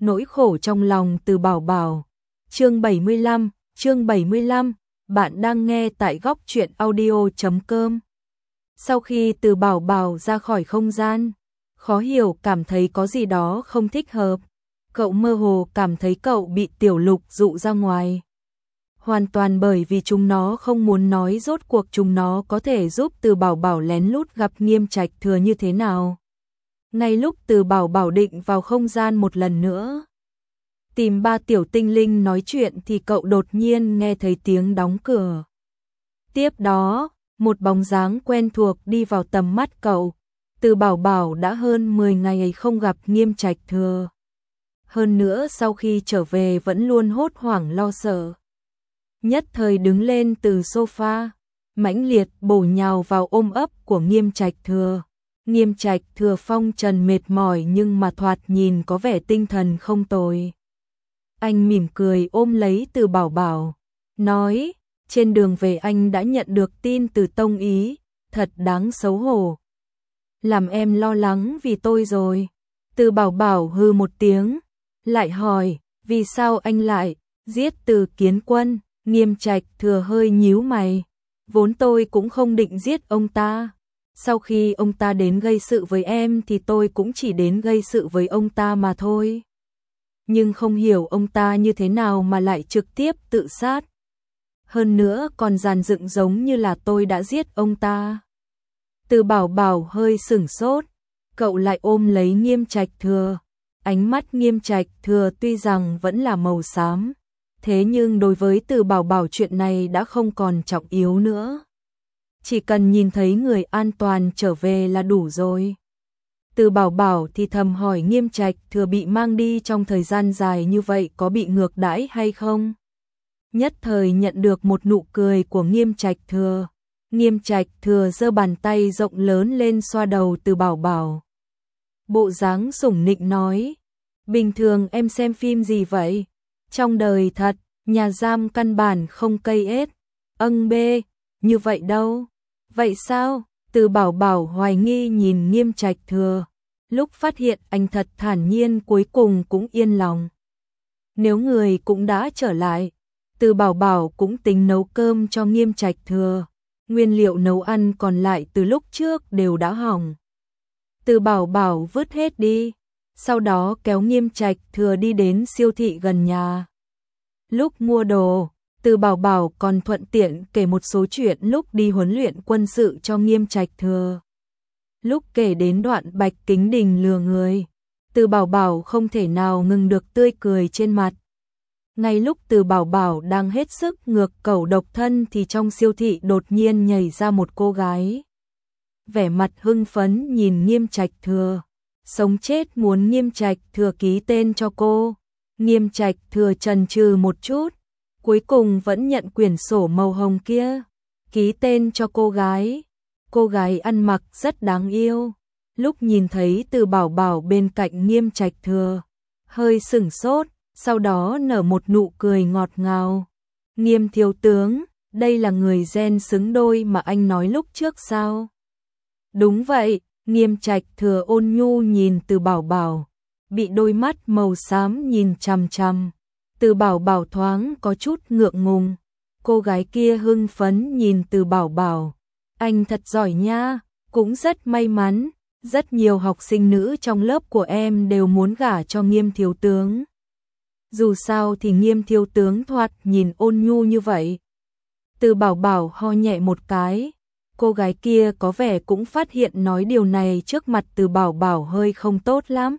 nỗi khổ trong lòng Từ Bảo Bảo. Chương 75, bạn đang nghe tại góc truyện audio.com. Sau khi Từ Bảo Bảo ra khỏi không gian, khó hiểu cảm thấy có gì đó không thích hợp. Cậu mơ hồ cảm thấy cậu bị Tiểu Lục dụ ra ngoài. Hoàn toàn bởi vì chúng nó không muốn nói rốt cuộc chúng nó có thể giúp Từ Bảo Bảo lén lút gặp Nghiêm Trạch Thừa như thế nào. Ngay lúc Từ Bảo Bảo định vào không gian một lần nữa, tìm ba tiểu tinh linh nói chuyện thì cậu đột nhiên nghe thấy tiếng đóng cửa. Tiếp đó, một bóng dáng quen thuộc đi vào tầm mắt cậu. Từ Bảo Bảo đã hơn 10 ngày không gặp Nghiêm Trạch Thừa. Hơn nữa sau khi trở về vẫn luôn hốt hoảng lo sợ. Nhất thời đứng lên từ sofa, mãnh liệt bổ nhào vào ôm ấp của Nghiêm Trạch Thừa. Nghiêm Trạch Thừa phong trần mệt mỏi nhưng mà thoạt nhìn có vẻ tinh thần không tồi. Anh mỉm cười ôm lấy Từ Bảo Bảo, nói, trên đường về anh đã nhận được tin từ Tông Ý, thật đáng xấu hổ. Làm em lo lắng vì tôi rồi. Từ Bảo Bảo hừ một tiếng, lại hỏi, vì sao anh lại giết Từ Kiến Quân? Nghiêm Trạch Thừa hơi nhíu mày, vốn tôi cũng không định giết ông ta. Sau khi ông ta đến gây sự với em thì tôi cũng chỉ đến gây sự với ông ta mà thôi. Nhưng không hiểu ông ta như thế nào mà lại trực tiếp tự sát. Hơn nữa còn dàn dựng giống như là tôi đã giết ông ta. Từ Bảo Bảo hơi sửng sốt, cậu lại ôm lấy Nghiêm Trạch Thừa. Ánh mắt Nghiêm Trạch Thừa tuy rằng vẫn là màu xám, thế nhưng đối với Từ Bảo Bảo chuyện này đã không còn trọng yếu nữa. Chỉ cần nhìn thấy người an toàn trở về là đủ rồi. Từ Bảo Bảo thì thầm hỏi Nghiêm Trạch Thừa bị mang đi trong thời gian dài như vậy có bị ngược đãi hay không? Nhất thời nhận được một nụ cười của Nghiêm Trạch Thừa. Nghiêm Trạch Thừa giơ bàn tay rộng lớn lên xoa đầu Từ Bảo Bảo. Bộ dáng sủng nịnh nói, bình thường em xem phim gì vậy? Trong đời thật, nhà giam căn bản không cây ếch, bê, như vậy đâu. Vậy sao? Từ Bảo Bảo hoài nghi nhìn Nghiêm Trạch Thừa. Lúc phát hiện anh thật thản nhiên cuối cùng cũng yên lòng. Nếu người cũng đã trở lại, Từ Bảo Bảo cũng tính nấu cơm cho Nghiêm Trạch Thừa. Nguyên liệu nấu ăn còn lại từ lúc trước đều đã hỏng. Từ Bảo Bảo vứt hết đi, sau đó kéo Nghiêm Trạch Thừa đi đến siêu thị gần nhà. Lúc mua đồ, Từ Bảo Bảo còn thuận tiện kể một số chuyện lúc đi huấn luyện quân sự cho Nghiêm Trạch Thừa. Lúc kể đến đoạn Bạch Kính Đình lừa người, Từ Bảo Bảo không thể nào ngừng được tươi cười trên mặt. Ngay lúc Từ Bảo Bảo đang hết sức ngược cẩu độc thân thì trong siêu thị đột nhiên nhảy ra một cô gái. Vẻ mặt hưng phấn nhìn Nghiêm Trạch Thừa, sống chết muốn Nghiêm Trạch Thừa ký tên cho cô. Nghiêm Trạch Thừa chần chừ một chút, cuối cùng vẫn nhận quyển sổ màu hồng kia, ký tên cho cô gái. Cô gái ăn mặc rất đáng yêu. Lúc nhìn thấy Từ Bảo Bảo bên cạnh Nghiêm Trạch Thừa, hơi sửng sốt, sau đó nở một nụ cười ngọt ngào. Nghiêm thiếu tướng, đây là người gen xứng đôi mà anh nói lúc trước sao? Đúng vậy, Nghiêm Trạch Thừa ôn nhu nhìn Từ Bảo Bảo, bị đôi mắt màu xám nhìn chằm chằm. Từ Bảo Bảo thoáng có chút ngượng ngùng. Cô gái kia hưng phấn nhìn Từ Bảo Bảo, anh thật giỏi nha, cũng rất may mắn, rất nhiều học sinh nữ trong lớp của em đều muốn gả cho Nghiêm thiếu tướng. Dù sao thì Nghiêm thiếu tướng thoạt nhìn ôn nhu như vậy. Từ Bảo Bảo ho nhẹ một cái, cô gái kia có vẻ cũng phát hiện nói điều này trước mặt Từ Bảo Bảo hơi không tốt lắm.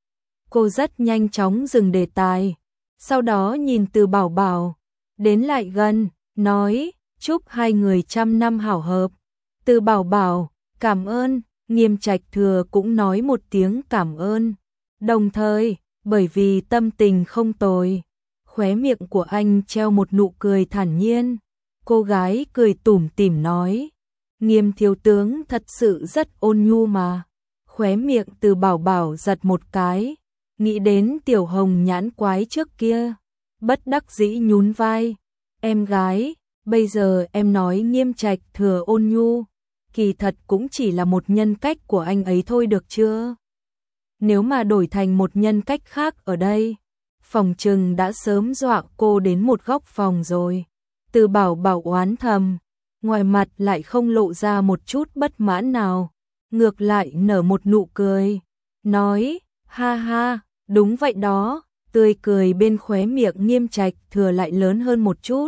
Cô rất nhanh chóng dừng đề tài, sau đó nhìn Từ Bảo Bảo, đến lại gần, nói, chúc hai người trăm năm hảo hợp. Từ Bảo Bảo, cảm ơn. Nghiêm Trạch Thừa cũng nói một tiếng cảm ơn. Đồng thời, bởi vì tâm tình không tồi, khóe miệng của anh treo một nụ cười thản nhiên. Cô gái cười tủm tỉm nói, Nghiêm thiếu tướng thật sự rất ôn nhu mà. Khóe miệng Từ Bảo Bảo giật một cái, nghĩ đến tiểu hồng nhãn quái trước kia, bất đắc dĩ nhún vai. Em gái, bây giờ em nói Nghiêm Trạch Thừa ôn nhu, kỳ thật cũng chỉ là một nhân cách của anh ấy thôi được chưa? Nếu mà đổi thành một nhân cách khác ở đây, phòng trừng đã sớm dọa cô đến một góc phòng rồi. Từ Bảo Bảo oán thầm, ngoài mặt lại không lộ ra một chút bất mãn nào, ngược lại nở một nụ cười, nói, ha ha, đúng vậy đó, tươi cười bên khóe miệng Nghiêm Trạch Thừa lại lớn hơn một chút.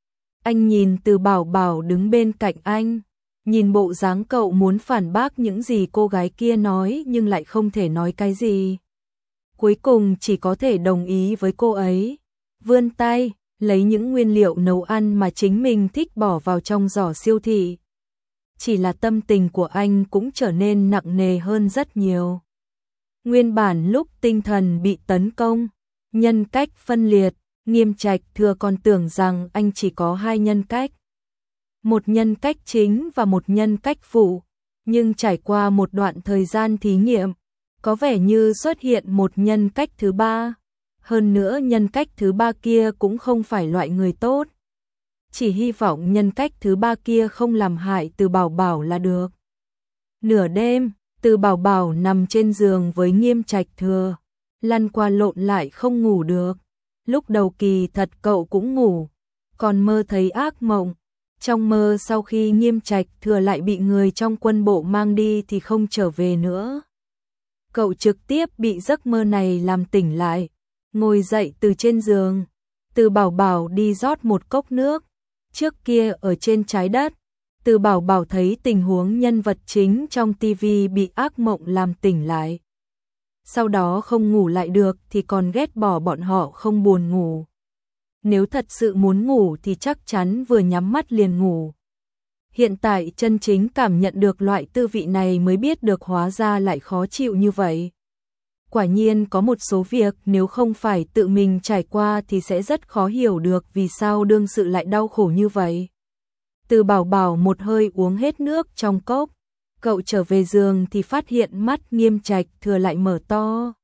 Anh nhìn Từ Bảo Bảo đứng bên cạnh anh, nhìn bộ dáng cậu muốn phản bác những gì cô gái kia nói nhưng lại không thể nói cái gì. Cuối cùng chỉ có thể đồng ý với cô ấy, vươn tay, lấy những nguyên liệu nấu ăn mà chính mình thích bỏ vào trong giỏ siêu thị. Chỉ là tâm tình của anh cũng trở nên nặng nề hơn rất nhiều. Nguyên bản lúc tinh thần bị tấn công, nhân cách phân liệt, Nghiêm Trạch Thừa còn tưởng rằng anh chỉ có hai nhân cách. Một nhân cách chính và một nhân cách phụ, nhưng trải qua một đoạn thời gian thí nghiệm, có vẻ như xuất hiện một nhân cách thứ ba. Hơn nữa nhân cách thứ ba kia cũng không phải loại người tốt. Chỉ hy vọng nhân cách thứ ba kia không làm hại Từ Bảo Bảo là được. Nửa đêm, Từ Bảo Bảo nằm trên giường với Nghiêm Trạch Thừa, lăn qua lộn lại không ngủ được. Lúc đầu kỳ thật cậu cũng ngủ, còn mơ thấy ác mộng. Trong mơ sau khi Nghiêm Trạch Thừa lại bị người trong quân bộ mang đi thì không trở về nữa. Cậu trực tiếp bị giấc mơ này làm tỉnh lại, ngồi dậy từ trên giường. Từ Bảo Bảo đi rót một cốc nước. Trước kia ở trên trái đất, Từ Bảo Bảo thấy tình huống nhân vật chính trong TV bị ác mộng làm tỉnh lại. Sau đó không ngủ lại được thì còn ghét bỏ bọn họ không buồn ngủ. Nếu thật sự muốn ngủ thì chắc chắn vừa nhắm mắt liền ngủ. Hiện tại chân chính cảm nhận được loại tư vị này mới biết được hóa ra lại khó chịu như vậy. Quả nhiên có một số việc nếu không phải tự mình trải qua thì sẽ rất khó hiểu được vì sao đương sự lại đau khổ như vậy. Từ Bảo Bảo một hơi uống hết nước trong cốc. Cậu trở về giường thì phát hiện mắt Nghiêm Trạch Thừa lại mở to.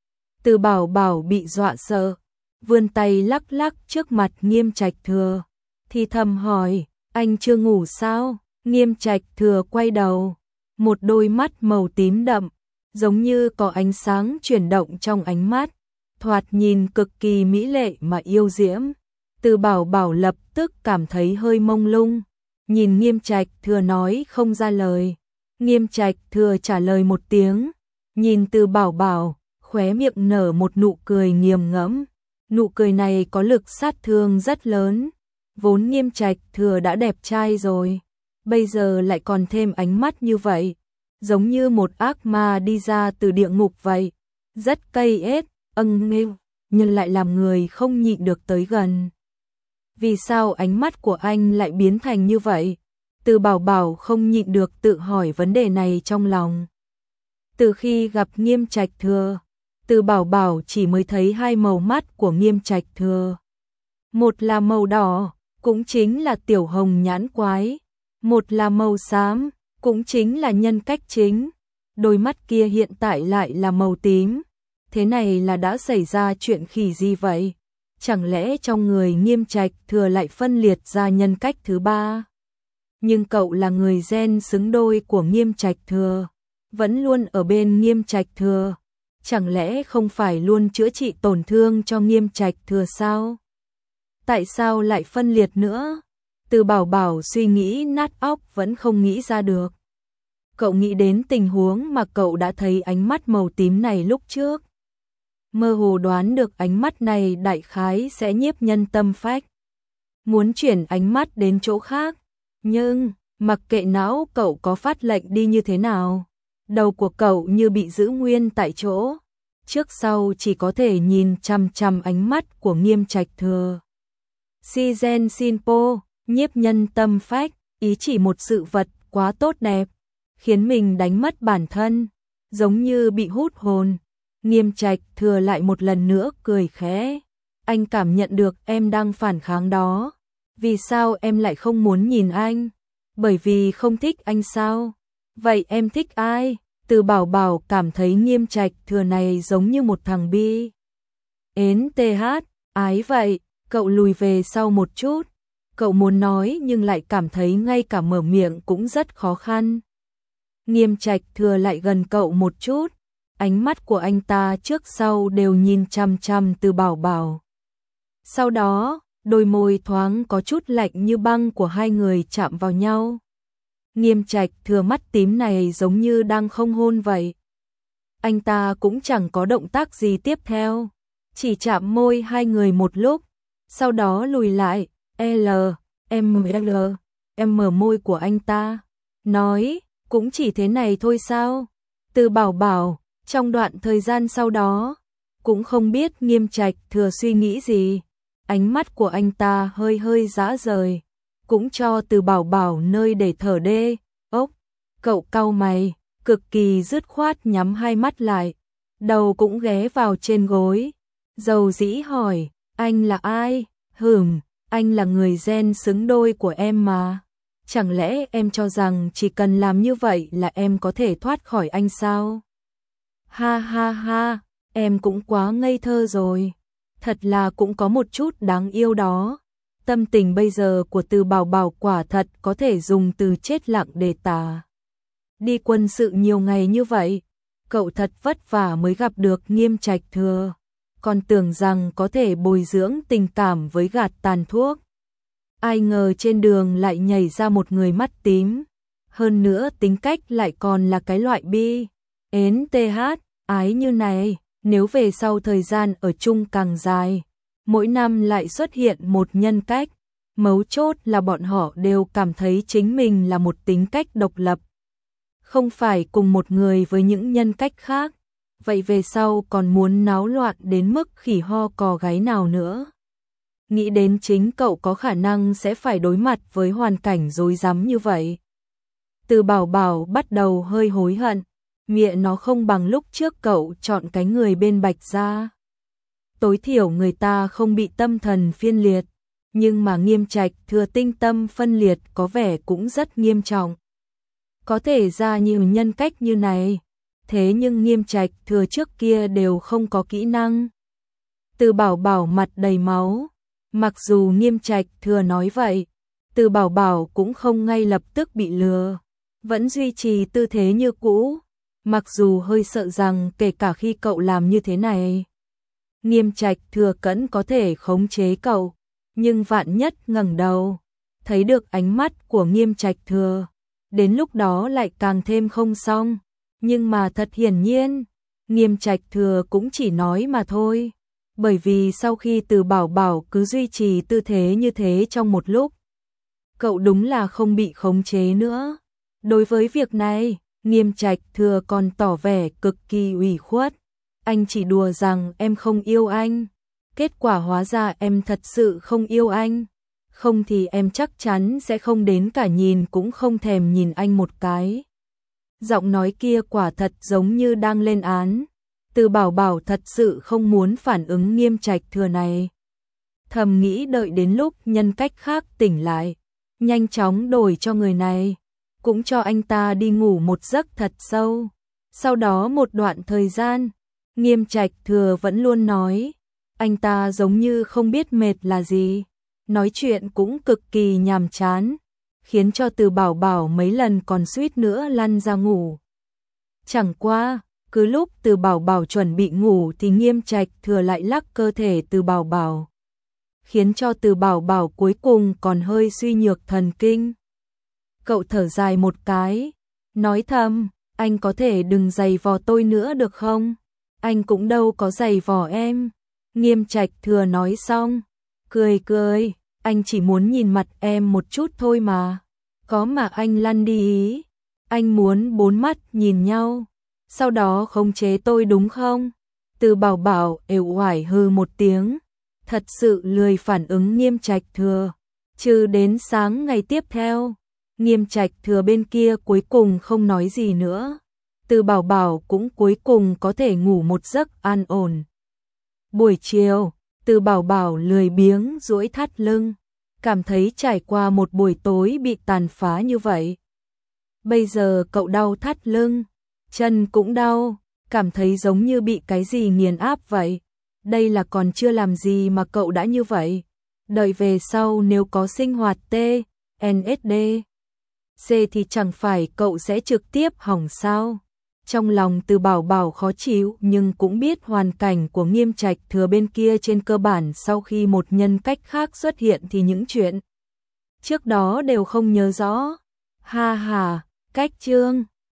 Từ Bảo Bảo bị dọa sợ, vươn tay lắc lắc trước mặt Nghiêm Trạch Thừa, thì thầm hỏi, anh chưa ngủ sao? Nghiêm Trạch Thừa quay đầu, một đôi mắt màu tím đậm, giống như có ánh sáng chuyển động trong ánh mắt, thoạt nhìn cực kỳ mỹ lệ mà yêu diễm. Từ Bảo Bảo lập tức cảm thấy hơi mông lung, nhìn Nghiêm Trạch Thừa nói không ra lời. Nghiêm Trạch Thừa trả lời một tiếng, nhìn Từ Bảo Bảo, khóe miệng nở một nụ cười nghiền ngẫm. Nụ cười này có lực sát thương rất lớn. Vốn Nghiêm Trạch Thừa đã đẹp trai rồi, bây giờ lại còn thêm ánh mắt như vậy, giống như một ác ma đi ra từ địa ngục vậy. Rất cay ết, nghêu, nhưng lại làm người không nhịn được tới gần. Vì sao ánh mắt của anh lại biến thành như vậy? Từ Bảo Bảo không nhịn được tự hỏi vấn đề này trong lòng. Từ khi gặp Nghiêm Trạch Thừa, Từ Bảo Bảo chỉ mới thấy hai màu mắt của Nghiêm Trạch Thừa. Một là màu đỏ, cũng chính là tiểu hồng nhãn quái. Một là màu xám, cũng chính là nhân cách chính. Đôi mắt kia hiện tại lại là màu tím. Thế này là đã xảy ra chuyện khỉ gì vậy? Chẳng lẽ trong người Nghiêm Trạch Thừa lại phân liệt ra nhân cách thứ ba? Nhưng cậu là người gen xứng đôi của Nghiêm Trạch Thừa, vẫn luôn ở bên Nghiêm Trạch Thừa. Chẳng lẽ không phải luôn chữa trị tổn thương cho Nghiêm Trạch Thừa sao? Tại sao lại phân liệt nữa? Từ Bảo Bảo suy nghĩ nát óc vẫn không nghĩ ra được. Cậu nghĩ đến tình huống mà cậu đã thấy ánh mắt màu tím này lúc trước. Mơ hồ đoán được ánh mắt này đại khái sẽ nhiếp nhân tâm phách. Muốn chuyển ánh mắt đến chỗ khác, nhưng mặc kệ não cậu có phát lệnh đi như thế nào, đầu của cậu như bị giữ nguyên tại chỗ, trước sau chỉ có thể nhìn chằm chằm ánh mắt của Nghiêm Trạch Thừa. Shizen Shinpo, nhiếp nhân tâm phách, ý chỉ một sự vật quá tốt đẹp, khiến mình đánh mất bản thân, giống như bị hút hồn. Nghiêm Trạch Thừa lại một lần nữa cười khẽ. Anh cảm nhận được em đang phản kháng đó. Vì sao em lại không muốn nhìn anh? Bởi vì không thích anh sao? Vậy em thích ai? Từ Bảo Bảo cảm thấy Nghiêm Trạch Thừa này giống như một thằng bi. Ến TH, ái vậy, cậu lùi về sau một chút. Cậu muốn nói nhưng lại cảm thấy ngay cả mở miệng cũng rất khó khăn. Nghiêm Trạch Thừa lại gần cậu một chút, ánh mắt của anh ta trước sau đều nhìn chằm chằm Từ Bảo Bảo. Sau đó, đôi môi thoáng có chút lạnh như băng của hai người chạm vào nhau. Nghiêm Trạch Thừa mắt tím này giống như đang không hôn vậy. Anh ta cũng chẳng có động tác gì tiếp theo, chỉ chạm môi hai người một lúc, sau đó lùi lại, em mở môi của anh ta, nói, cũng chỉ thế này thôi sao? Từ Bảo Bảo, trong đoạn thời gian sau đó, cũng không biết Nghiêm Trạch Thừa suy nghĩ gì, ánh mắt của anh ta hơi hơi dã rời, cũng cho Từ Bảo Bảo nơi để thở đê, cậu cau mày, cực kỳ dứt khoát nhắm hai mắt lại, đầu cũng ghé vào trên gối, dầu dĩ hỏi, anh là ai? Anh là người gen xứng đôi của em mà. Chẳng lẽ em cho rằng chỉ cần làm như vậy là em có thể thoát khỏi anh sao? Ha ha ha, em cũng quá ngây thơ rồi. Thật là cũng có một chút đáng yêu đó. Tâm tình bây giờ của Từ Bảo Bảo quả thật có thể dùng từ chết lặng để tả. Đi quân sự nhiều ngày như vậy, cậu thật vất vả mới gặp được Nghiêm Trạch Thừa, còn tưởng rằng có thể bồi dưỡng tình cảm với gạt tàn thuốc. Ai ngờ trên đường lại nhảy ra một người mắt tím, hơn nữa tính cách lại còn là cái loại bi, ái như này, nếu về sau thời gian ở chung càng dài, mỗi năm lại xuất hiện một nhân cách, mấu chốt là bọn họ đều cảm thấy chính mình là một tính cách độc lập, không phải cùng một người với những nhân cách khác, vậy về sau còn muốn náo loạn đến mức khỉ ho cò gáy nào nữa. Nghĩ đến chính cậu có khả năng sẽ phải đối mặt với hoàn cảnh rối rắm như vậy. Từ Bảo Bảo bắt đầu hơi hối hận, mẹ nó không bằng lúc trước cậu chọn cái người bên Bạch Gia. Tối thiểu người ta không bị tâm thần phiên liệt, nhưng mà Nghiêm Trạch Thừa tinh tâm phân liệt có vẻ cũng rất nghiêm trọng. Có thể ra nhiều nhân cách như này, thế nhưng Nghiêm Trạch Thừa trước kia đều không có kỹ năng. Từ Bảo Bảo mặt đầy máu, mặc dù Nghiêm Trạch Thừa nói vậy, Từ Bảo Bảo cũng không ngay lập tức bị lừa, vẫn duy trì tư thế như cũ, mặc dù hơi sợ rằng kể cả khi cậu làm như thế này, Nghiêm Trạch Thừa vẫn có thể khống chế cậu, nhưng vạn nhất ngẩng đầu, thấy được ánh mắt của Nghiêm Trạch Thừa, đến lúc đó lại càng thêm không xong. Nhưng mà thật hiển nhiên, Nghiêm Trạch Thừa cũng chỉ nói mà thôi, bởi vì sau khi Từ Bảo Bảo cứ duy trì tư thế như thế trong một lúc, cậu đúng là không bị khống chế nữa. Đối với việc này, Nghiêm Trạch Thừa còn tỏ vẻ cực kỳ ủy khuất, anh chỉ đùa rằng em không yêu anh, kết quả hóa ra em thật sự không yêu anh, không thì em chắc chắn sẽ không đến cả nhìn cũng không thèm nhìn anh một cái. Giọng nói kia quả thật giống như đang lên án. Từ Bảo Bảo thật sự không muốn phản ứng Nghiêm Trạch Thừa này. Thầm nghĩ đợi đến lúc nhân cách khác tỉnh lại, nhanh chóng đổi cho người này, cũng cho anh ta đi ngủ một giấc thật sâu. Sau đó một đoạn thời gian, Nghiêm Trạch Thừa vẫn luôn nói, anh ta giống như không biết mệt là gì, nói chuyện cũng cực kỳ nhàm chán, khiến cho Từ Bảo Bảo mấy lần còn suýt nữa lăn ra ngủ. Chẳng qua, cứ lúc Từ Bảo Bảo chuẩn bị ngủ thì Nghiêm Trạch Thừa lại lắc cơ thể Từ Bảo Bảo, khiến cho Từ Bảo Bảo cuối cùng còn hơi suy nhược thần kinh. Cậu thở dài một cái, nói thầm, anh có thể đừng giày vò tôi nữa được không? Anh cũng đâu có giày vò em. Nghiêm Trạch Thừa nói xong, cười cười, anh chỉ muốn nhìn mặt em một chút thôi mà. Có mà anh lăn đi ý. Anh muốn bốn mắt nhìn nhau, sau đó khống chế tôi đúng không? Từ Bảo Bảo uể oải hừ một tiếng, thật sự lười phản ứng Nghiêm Trạch Thừa. Trừ đến sáng ngày tiếp theo, Nghiêm Trạch Thừa bên kia cuối cùng không nói gì nữa. Từ Bảo Bảo cũng cuối cùng có thể ngủ một giấc an ổn. Buổi chiều, Từ Bảo Bảo lười biếng duỗi thắt lưng, cảm thấy trải qua một buổi tối bị tàn phá như vậy. Bây giờ cậu đau thắt lưng, chân cũng đau, cảm thấy giống như bị cái gì nghiền áp vậy. Đây là còn chưa làm gì mà cậu đã như vậy. Đợi về sau nếu có sinh hoạt T, NSD, C thì chẳng phải cậu sẽ trực tiếp hỏng sao. Trong lòng Từ Bảo Bảo khó chịu nhưng cũng biết hoàn cảnh của Nghiêm Trạch Thừa bên kia, trên cơ bản sau khi một nhân cách khác xuất hiện thì những chuyện trước đó đều không nhớ rõ. Ha ha, cách chương